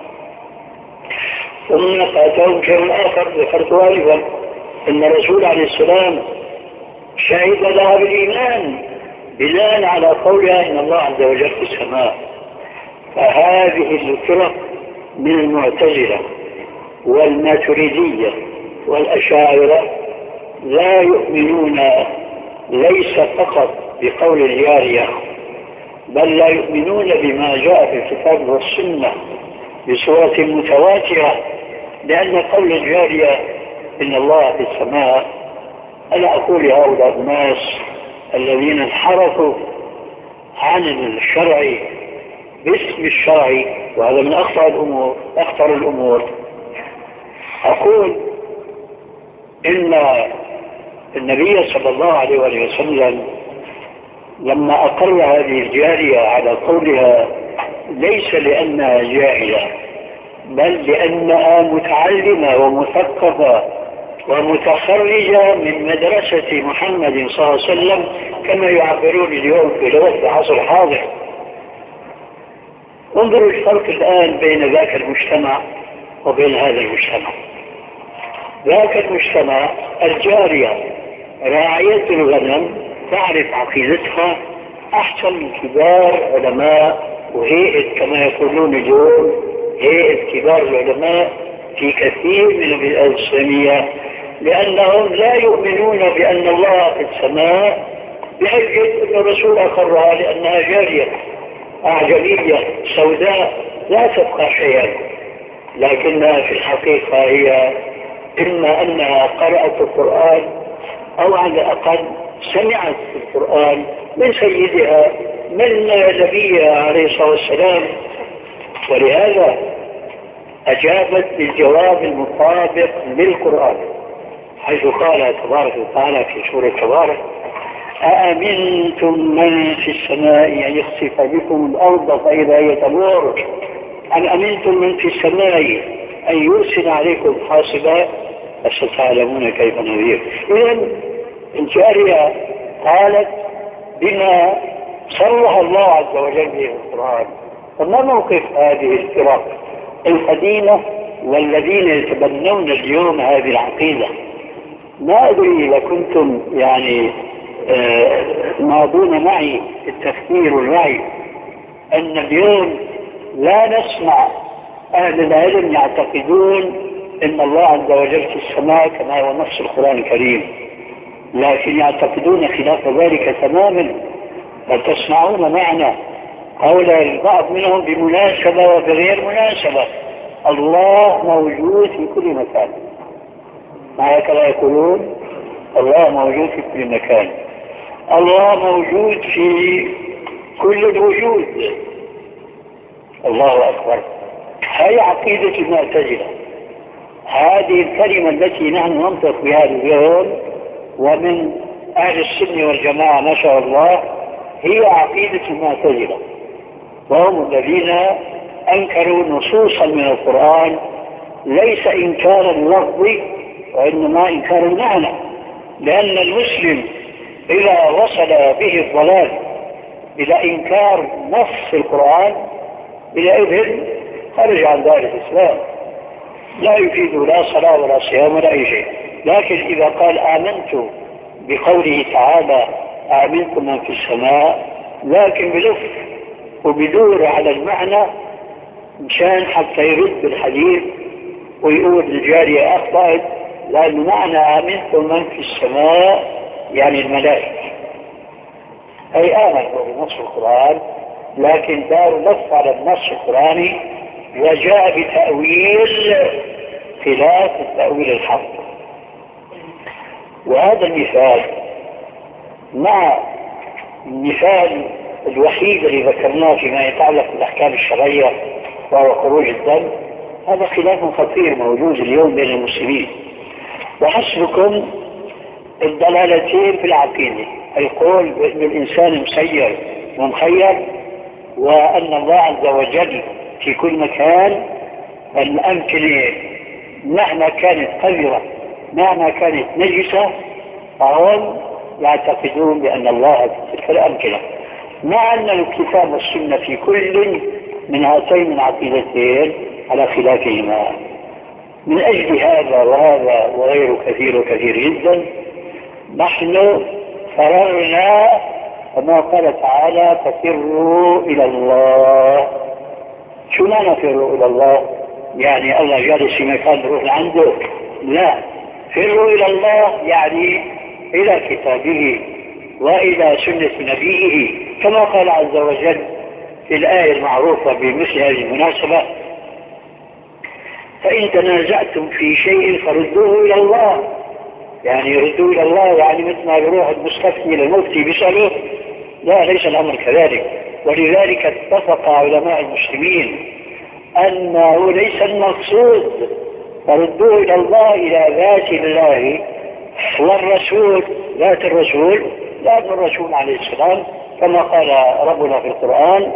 B: ثم فاتهم شيء آخر ذكرت آنفا، إن الرسول عليه السلام شهد لها بالإيمان بناء على قولها إن الله عز وجل في السماء. فهذه الفرق من المعتزلة والماتريدية والأشاعرة لا يؤمنون ليس فقط بقول الجارية، بل لا يؤمنون بما جاء في الكتاب والسنة بصورة متواترة، لأن قول الجارية إن الله في السماء، أنا أقول هؤلاء الناس الذين انحرفوا عن الشرع باسم الشرع، وهذا من أخطر الأمور أخطر الأمور أقول إن النبي صلى الله عليه وسلم لما أقر هذه الجارية على قولها ليس لأنها جاهلة، بل لأنها متعلمة ومثقفة ومتخرجة من مدرسة محمد صلى الله عليه وسلم كما يعبرون اليوم في لغة العصر الحاضر. انظروا الفرق الآن بين ذاك المجتمع وبين هذا المجتمع. ذاك المجتمع الجارية راعية الغنم تعرف عقيدتها أحسن من كبار علماء وهيئة كما يقولون اليوم هيئة كبار العلماء في كثير من البلاد الإسلامية، لأنهم لا يؤمنون بأن الله في السماء بحجة أن الرسول أقرها لأنها جارية أعجمية سوداء لا تبقى شيئا، لكنها في الحقيقة هي إما أنها قرأت القرآن أو على الأقل سمعت القرآن من سيدها من نبيها عليه الصلاة والسلام، ولهذا أجابت بالجواب المطابق للقرآن، حيث قال تبارك وتعالى في سورة تبارك: أأمنتم من في السماء أن يخسف بكم الأرض فإذا هي تمور أم أمنتم من في السماء أن يرسل عليكم حاصبا فستعلمون كيف نذير. إذن الجارية قالت بما صرح الله عز وجل به القرآن. فما موقف هذه الفرق القديمة والذين يتبنون اليوم هذه العقيدة؟ ما أدري إذا كنتم يعني آه ماضون معي في التفكير والوعي أن اليوم لا نسمع أهل العلم يعتقدون أن الله عز وجل في السماء كما هو نص القرآن الكريم، لكن يعتقدون خلاف ذلك تماما. بل تسمعون معنا قول البعض منهم بمناسبة وبغير مناسبة: الله موجود في كل مكان. ما هكذا يقولون؟ الله موجود في كل مكان، الله موجود في كل الوجود. الله أكبر. هذه عقيدة المعتزلة. هذه الكلمة التي نحن ننطق بها اليوم ومن أهل السنة والجماعة ما شاء الله هي عقيدة المعتزلة، وهم الذين أنكروا نصوصا من القرآن ليس إنكارا لفظي وإنما إنكار المعنى، لأن المسلم إذا وصل به الضلال إلى إنكار نص القرآن إذن خرج عن دائرة الإسلام، لا يفيد لا صلاة ولا صيام ولا أي شيء. لكن إذا قال آمنت بقوله تعالى آمنكم من في السماء، لكن بلف وبدور على المعنى مشان حتى يرد الحديث ويقول الجارية أخطأت، لأن معنى آمنكم من في السماء يعني الملائكة، أي آمنوا بنص القرآن لكن دار لف على النص القرآني وجاء بتأويل خلاف التأويل الحق. وهذا المثال مع المثال الوحيد اللي ذكرناه فيما يتعلق بالأحكام الشرعية وهو خروج الدم، هذا خلاف خطير موجود اليوم بين المسلمين. وحسبكم الضلالتين في العقيدة: القول بأن الإنسان مسير ومخير، وأن الله عز وجل في كل مكان، الأمكنة مهما كانت قذرة مهما كانت نجسة فهم يعتقدون بأن الله في تلك الأمكنة، مع أن الكتاب والسنة في كل من هاتين العقيدتين على خلافهما. من أجل هذا وهذا وغيره كثير وكثير جدا نحن فررنا كما قال تعالى: ففروا إلى الله.
C: شو معنى فروا إلى الله؟ يعني الله جالس في مكان نروح لعنده؟ لا، فروا إلى الله يعني إلى كتابه وإلى سنة نبيه، كما قال عز وجل في الآية المعروفة بمثل هذه المناسبة: فإن تنازعتم في شيء فردوه إلى الله. يعني يردوه إلى الله يعني مثل ما يروح المستفتي إلى المفتي بيسأله؟ لا، ليس الأمر كذلك. ولذلك اتفق علماء المسلمين أنه ليس المقصود فردوه إلى الله إلى ذات الله والرسول، ذات الرسول، ذات الرسول عليه السلام، كما قال ربنا في القرآن: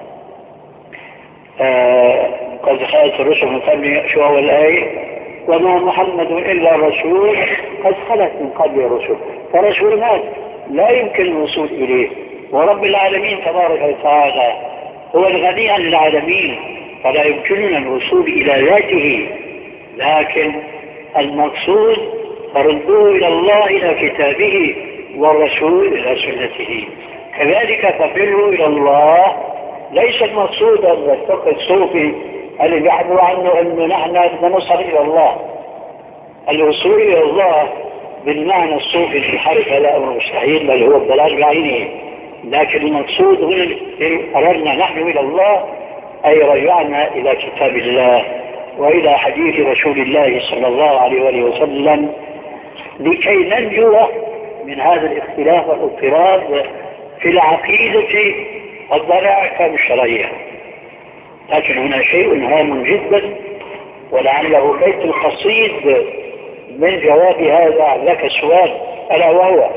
C: آه قد خلت الرسل من قبل، شو أول الآية؟ وما محمد إلا رسول قد خلت من قبل الرسل. فرسول مات لا يمكن الوصول إليه، ورب العالمين تبارك وتعالى هو الغني عن العالمين، فلا يمكننا الوصول إلى ذاته. لكن المقصود فردوه إلى الله إلى كتابه والرسول إلى سنته. كذلك ففروا إلى الله ليس المقصود أن الفقه الصوفي اللي بيحكوا عنه أنه نحن نصل إلى الله. الوصول إلى الله بالمعنى الصوفي الحرف لا أمر مستحيل، بل هو الضلال بعينه. لكن المقصود هنا أردنا نحن إلى الله أي رجعنا إلى كتاب الله وإلى حديث رسول الله صلى الله عليه وآله وسلم لكي ننجو من هذا الاختلاف والاضطراب في العقيدة والضلال الشرعية. لكن هنا شيء هام جدا، ولعله بيت القصيد من جواب هذا لك السؤال، ألا وهو: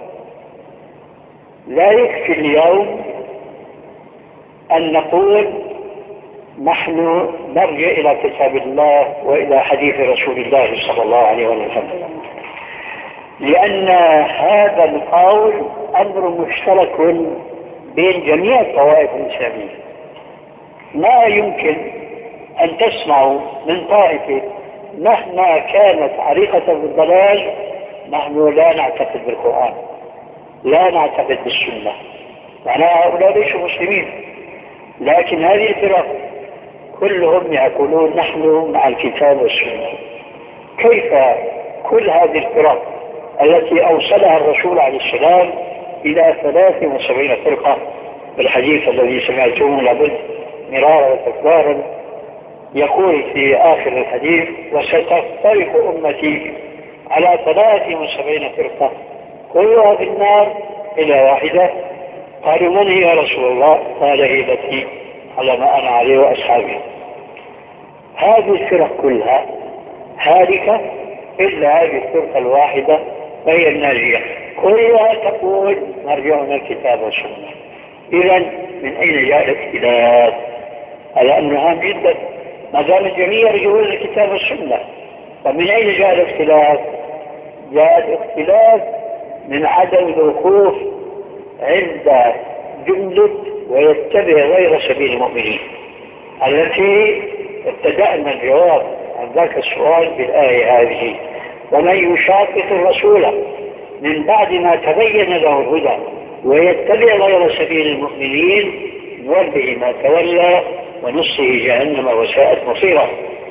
C: لا يكفي اليوم أن نقول نحن نرجع إلى كتاب الله وإلى حديث رسول الله صلى الله عليه وسلم، لأن هذا القول أمر مشترك بين جميع الطوائف الإسلامية. ما يمكن أن تسمعوا من طائفة مهما كانت عريقة بالضلال: نحن لا نعتقد بالقرآن، لا نعتقد بالسنة، معناها هؤلاء ليسوا مسلمين. لكن هذه الفرق كلهم يقولون نحن مع الكتاب والسنة. كيف كل هذه الفرق التي أوصلها الرسول عليه السلام إلى ثلاث وسبعين فرقة بالحديث الذي سمعتموه لابد مرارا وتكرارا، يقول في آخر الحديث: وستفترق أمتي على ثلاث وسبعين فرقة كلها في النار إلى واحدة. قالوا: من هي يا رسول الله؟ قال: هي التي على ما أنا عليه وأصحابي. هذه الفرق كلها هالكة إلا هذه الفرقة الواحدة وهي الناجية، كلها تقول نرجعنا الكتاب والسنة. إذا من أين جاء الاختلاف؟ هذا أمر هام جدا، ما دام الجميع يرجعون الكتاب والسنة. فمن أين جاء الاختلاف؟ جاء الاختلاف من عدم الوقوف عند جملة ويتبع غير سبيل المؤمنين التي ابتدأنا الجواب عن ذاك السؤال بالآية هذه: ومن يشاقق الرسول من بعد ما تبين له الهدى ويتبع غير سبيل المؤمنين نوله ما تولى ونصه جهنم وساءت مصيره.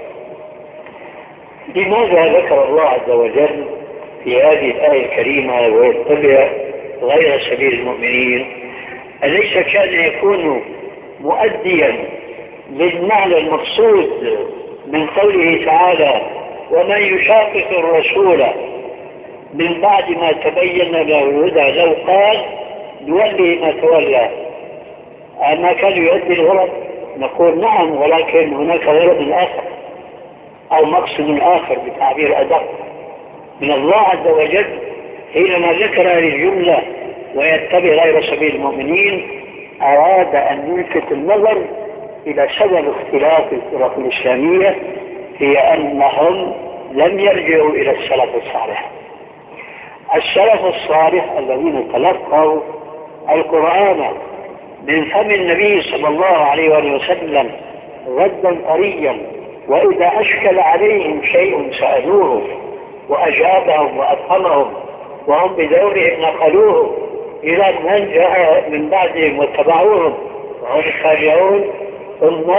C: لماذا ذكر الله عز وجل في هذه الآية الكريمة ويتبع غير سبيل المؤمنين؟ أليس كان يكون مؤديا للمعنى المقصود من قوله تعالى: ومن يشاقق الرسول من بعد ما تبين له الهدى لو قال نولي ما تولى؟ أما كان يؤدي الغرض؟ نقول نعم، ولكن هناك غرض آخر أو مقصد آخر بتعبير أدق من الله عز وجل حينما ذكر هذه الجملة ويتبع غير سبيل المؤمنين. أراد أن يلفت النظر إلى سبب اختلاف الفرق الإسلامية هي أنهم لم يرجعوا إلى السلف الصالح. السلف الصالح الذين تلقوا القرآن من فم النبي صلى الله عليه وآله وسلم ردا طريا، وإذا أشكل عليهم شيء سألوه وأجابهم وأفهمهم، وهم بدورهم نقلوه إلى من جاء من بعدهم واتبعوهم وهم التابعون، ثم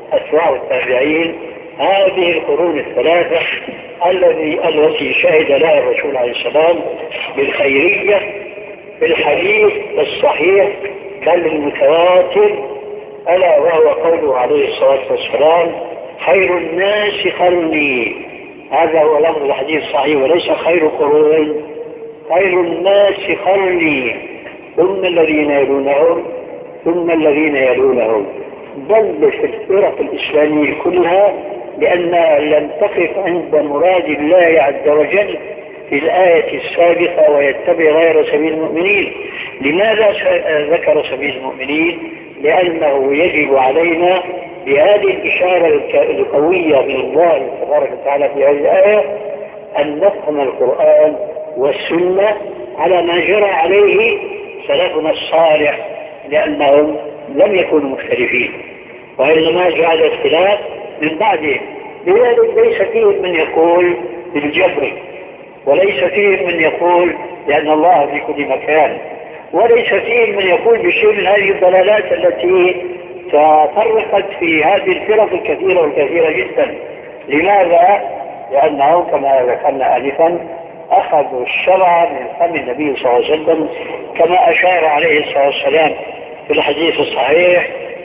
C: أتباع التابعين هذه القرون الثلاثة الذي التي شهد لها الرسول عليه السلام بالخيرية في الحديث الصحيح بل المتواتر، ألا وهو قوله عليه الصلاة والسلام خير الناس قرني. هذا هو لفظ الحديث الصحيح وليس خير قرون، خير الناس قرني ثم الذين يلونهم ثم الذين يلونهم. بل في الفرق الإسلامية كلها لأنها لم تقف عند مراد الله عز وجل في الآية السابقة ويتبع غير سبيل المؤمنين. لماذا ذكر سبيل المؤمنين؟ لأنه يجب علينا بهذه الإشارة القوية من الله تبارك وتعالى في هذه الآية أن نفهم القرآن والسنة على ما جرى عليه سلفنا الصالح، لأنهم لم يكونوا مختلفين وإنما جاء الاختلاف من بعدهم. لذلك ليس فيهم من يقول بالجبر، وليس فيهم من يقول لأن الله في كل مكان، وليس فيهم من يقول بشيء من هذه الضلالات التي تفرقت في هذه الفرق الكثيرة والكثيرة جدا. لماذا؟ لأنهم كما ذكرنا آنفا أخذوا الشرع من فم النبي صلى الله عليه وسلم كما أشار عليه الصلاة والسلام في الحديث الصحيح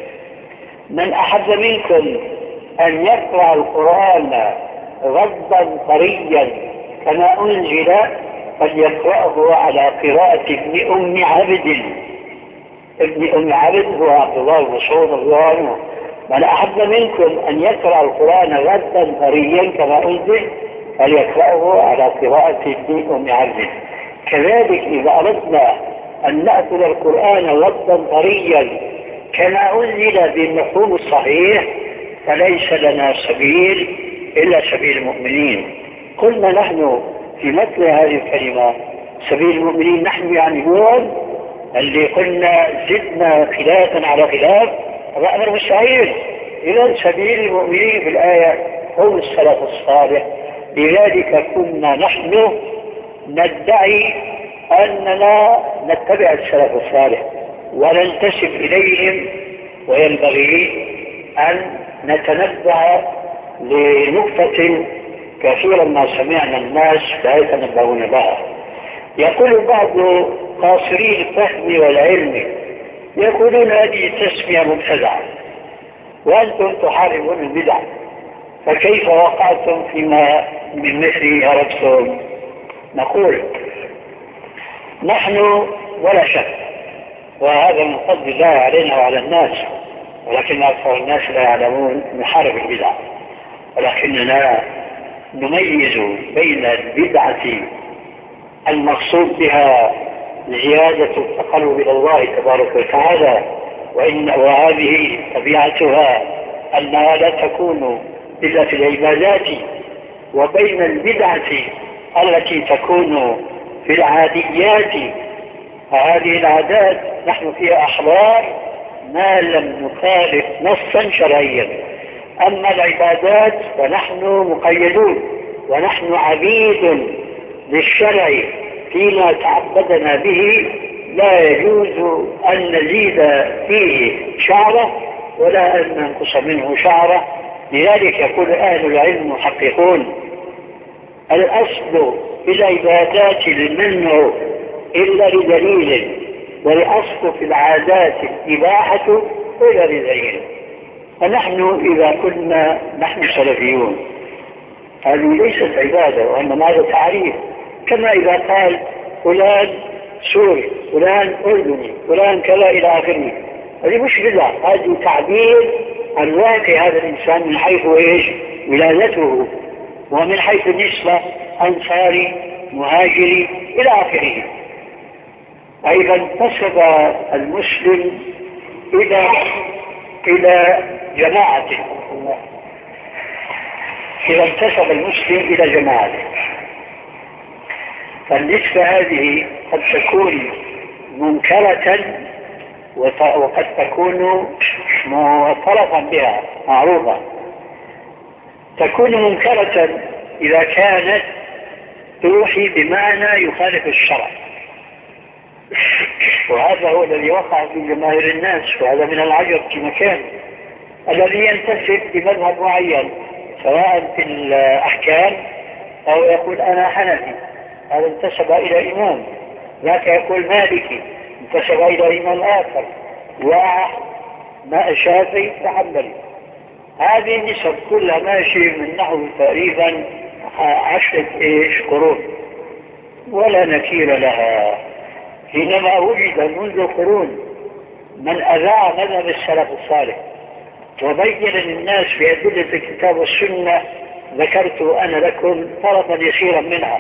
C: من أحب منكم أن يقرأ القرآن غضا طريا كما أنزل فليقرأه على قراءة ابن أم عبد. ابن أم عبد هو عبد الله بن مسعود رضي الله عنه. من أحب منكم أن يقرأ القرآن غضا طريا كما أنزل فليقرأه على قراءة ابن أم عبد. كذلك إذا أردنا أن نأخذ القرآن غضا طريا كما أنزل بالمفهوم الصحيح فليس لنا سبيل إلا سبيل المؤمنين. قلنا نحن في مثل هذه الكلمة سبيل المؤمنين نحن يعني هو اللي قلنا زدنا خلافا على خلاف هذا أمر مستحيل. إذا سبيل المؤمنين في الآية هم السلف الصالح. لذلك كنا نحن ندعي أننا نتبع السلف الصالح وننتسب إليهم، وينبغي أن نتنبه لنقطة كثيرا ما سمعنا الناس لا يتنبهون لها. يقول بعض قاصري الفهم والعلم يقولون هذه تسمية مبتدعة وأنتم تحاربون البدع، فكيف وقعتم فيما من مثل هربتم؟ نقول نحن ولا شك وهذا من فضل الله علينا وعلى الناس، ولكن أكثر الناس لا يعلمون نحارب البدع، ولكننا نميز بين البدعة المقصود بها زيادة التقرب إلى الله تبارك وتعالى وإن وهذه طبيعتها أنها لا تكون إلا في العبادات، وبين البدعة التي تكون في العاديات. هذه العادات نحن فيها أحرار ما لم نخالف نصا شرعيا، أما العبادات فنحن مقيدون ونحن عبيد للشرع فيما تعبدنا به، لا يجوز أن نزيد فيه شعرة ولا أن ننقص منه شعرة. لذلك يقول أهل العلم محققون الأصل في العبادات المنع إلا لدليل، والأصل في العادات الإباحة إلا لدليل. فنحن إذا كنا نحن سلفيون هذه ليست عبادة وإنما هذا تعريف، كما إذا قال فلان سوري فلان أردني فلان كذا إلى آخره، هذه مش بدعة، هذه تعبير عن واقع هذا الإنسان من حيث إيش ولادته ومن حيث النسبة أنصاري مهاجري إلى آخره. أيضا انتسب المسلم إلى إلى جماعته، إذا انتسب المسلم إلى جماعته فالنسبة هذه قد تكون منكرة وقد تكون معترفا بها معروفة. تكون منكرة إذا كانت توحي بمعنى يخالف الشرع، وهذا هو الذي وقع في جماهير الناس، وهذا من العجب في مكان. الذي ينتسب لمذهب معين سواء في الأحكام أو يقول أنا حنفي، هذا انتسب إلى إمام، ذاك يقول مالكي انتسب إلى إمام آخر، وما شافعي وحنبلي. هذه النسب كلها ماشية من نحو تقريبا عشرة إيش قرون ولا نكير لها. حينما وجد منذ قرون من أذاع مذهب السلف الصالح وبين للناس في أدلة الكتاب والسنة، ذكرت أنا لكم طرفا يسيرا منها،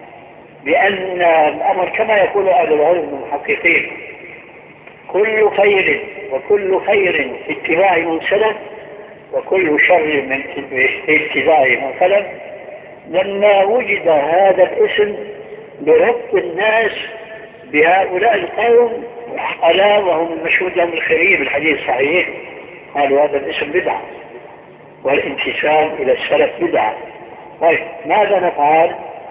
C: بأن الأمر كما يقول أهل العلم المحققين كل خير وكل خير في اتباع من سلف وكل شر من اتباع من خلف. لما وجد هذا الاسم بربط الناس بهؤلاء القوم ألا وهم المشهود لهم الخيرية بالحديث الصحيح، قالوا هذا الاسم بدعة والانتساب إلى السلف بدعة. طيب ماذا نفعل؟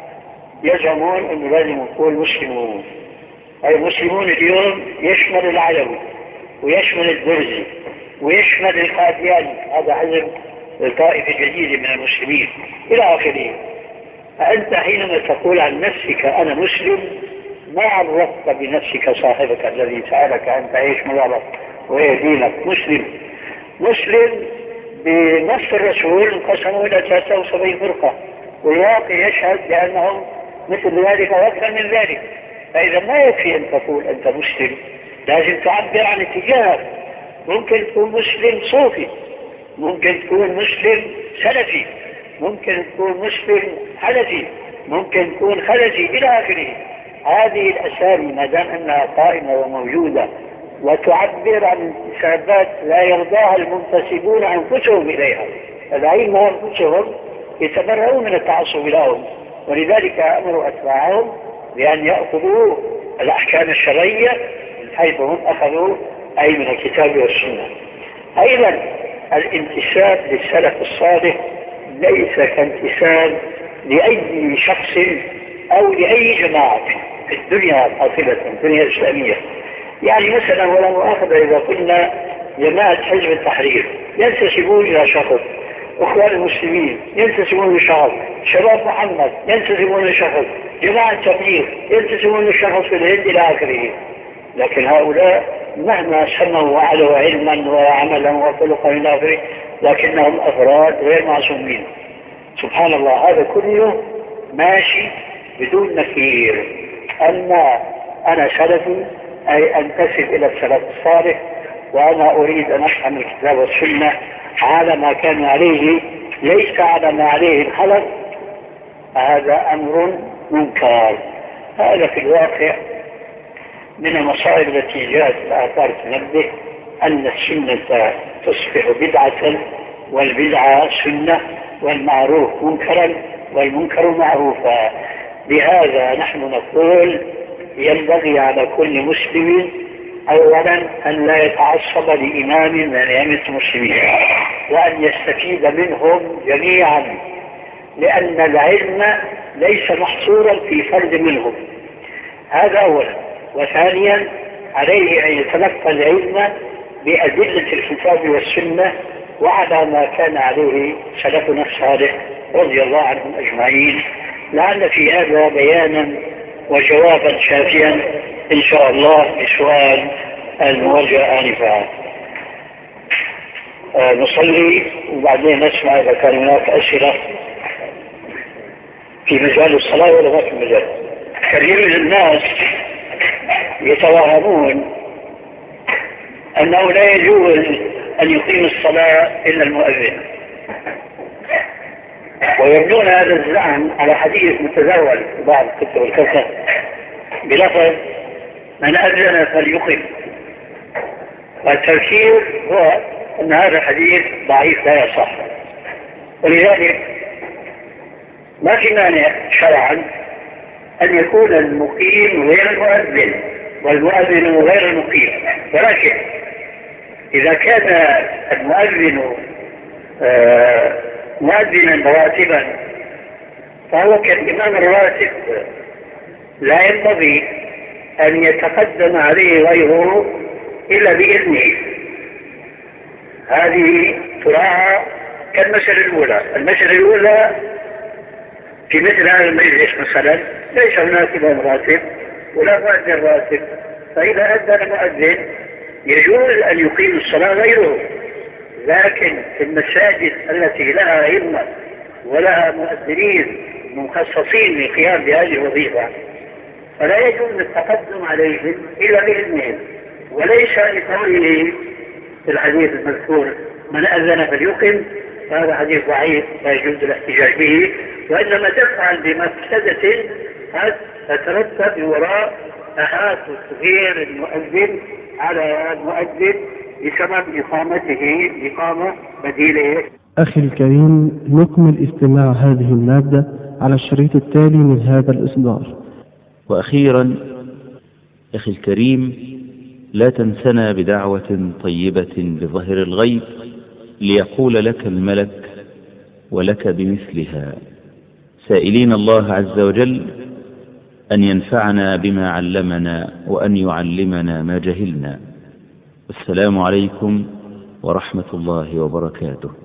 C: يزعمون أنه لازم نقول مسلمون. أي مسلمون اليوم يشمل العلوي ويشمل الدرزي ويشمل القادياني، هذا حزب الطائفة جديدة من المسلمين إلى آخره. فأنت حينما تقول عن نفسك أنا مسلم ما عرفت بنفسك صاحبك الذي سألك أن تعيش مضابط وهي دينك. مسلم مسلم بنص الرسول انقسموا إلى ثلاثة وسبعين فرقة، والواقع يشهد بأنهم مثل ذلك وأكثر من ذلك. فإذا ما يكفي أن تقول أنت مسلم، لازم تعبر عن اتجاهك. ممكن تكون مسلم صوفي، ممكن تكون مسلم سلفي، ممكن تكون مسلم حنفي، ممكن تكون خلجي إلى آخره. هذه الأسامي ما دام أنها قائمة وموجودة وتعبر عن انتسابات لا يرضاها المنتسبون أنفسهم إليها، العلم أنفسهم يتبرؤون من التعصب لهم، ولذلك أمروا أتباعهم بأن يأخذوا الأحكام الشرعية من حيث هم أخذوا أي من الكتاب والسنة. أيضا الانتساب للسلف الصالح ليس كانتساب لأي شخص أو لأي جماعة في الدنيا قاطبة الدنيا الإسلامية. يعني مثلا ولا مؤاخذة إذا قلنا جماعة حزب التحرير ينتسبون إلى شخص، أخوان المسلمين ينتسبون لشخص، شباب محمد ينتسبون لشخص، جماعة تبليغ ينتسبون لشخص في الهند إلى آخره. لكن هؤلاء مهما سموا وعلوا علما وعملا وخلقا إلى آخره لكنهم أفراد غير معصومين. سبحان الله، هذا كله ماشي بدون نكير. أما أنا سلفي أي أنتسب إلى السلف الصالح وأنا أريد أن أفهم الكتاب والسنة على ما كان عليه ليس على ما عليه الخلق، هذا أمر منكر. هذا في الواقع من المصائب التي جاءت الآثار تنبه أن السنة تصبح بدعة والبدعة سنة والمعروف منكرا والمنكر معروفا. لهذا نحن نقول ينبغي على كل مسلم أولا أن لا يتعصب لإمام من أئمة المسلمين وأن يستفيد منهم جميعا، لأن العلم ليس محصورا في فرد منهم، هذا أولا. وثانيا عليه أن يتلقى العلم بأدلة الكتاب والسنة وعلى ما كان عليه سلفنا الصالح رضي الله عنهم أجمعين. لعل في هذا بيانا وجوابا شافيا إن شاء الله لسؤال الموجه آنفا. آه نصلي وبعدين نسمع إذا كان هناك أسئلة في مجال الصلاة ولا ما في المجال. كثير من الناس يتوهمون أنه لا يجوز أن يقيم الصلاة إلا المؤذن، ويبنون هذا الزعم على حديث متزول في بعض الكتب والكتب بلفظ من أذن فليقم. والتفسير هو أن هذا الحديث ضعيف لا يصح، ولذلك ما في مانع شرعا أن يكون المقيم غير المؤذن والمؤذن غير المقيم، ولكن إذا كان المؤذن آه مؤذنا راتبا فهو كالإمام الراتب لا ينبغي أن يتقدم عليه غيره إلا بإذنه. هذه تراعى كالمسألة الأولى. المسألة الأولى في مثل هذا المجلس مثلا ليس هناك إمام راتب ولا مؤذن راتب، فإذا أذن مؤذن يجوز أن يقيم الصلاة غيره. لكن في المساجد التي لها أئمة ولها مؤذنين مخصصين للقيام بهذه الوظيفة فلا يجوز التقدم عليهم إلا بإذنهم، وليس لقوله في الحديث المذكور من أذن فليقم، هذا حديث ضعيف لا يجوز الاحتجاج به، وإنما تفعل بمفسدة قد تترتب وراء أحاط تغيير المؤذن على المؤذن بسبب إقامته إقامة بديلة.
A: أخي الكريم، نكمل استماع هذه المادة على الشريط التالي من هذا الإصدار.
D: وأخيرا أخي الكريم، لا تنسنا بدعوة طيبة بظهر الغيب ليقول لك الملك ولك بمثلها، سائلين الله عز وجل أن ينفعنا بما علمنا وأن يعلمنا ما جهلنا. السلام عليكم ورحمة الله وبركاته.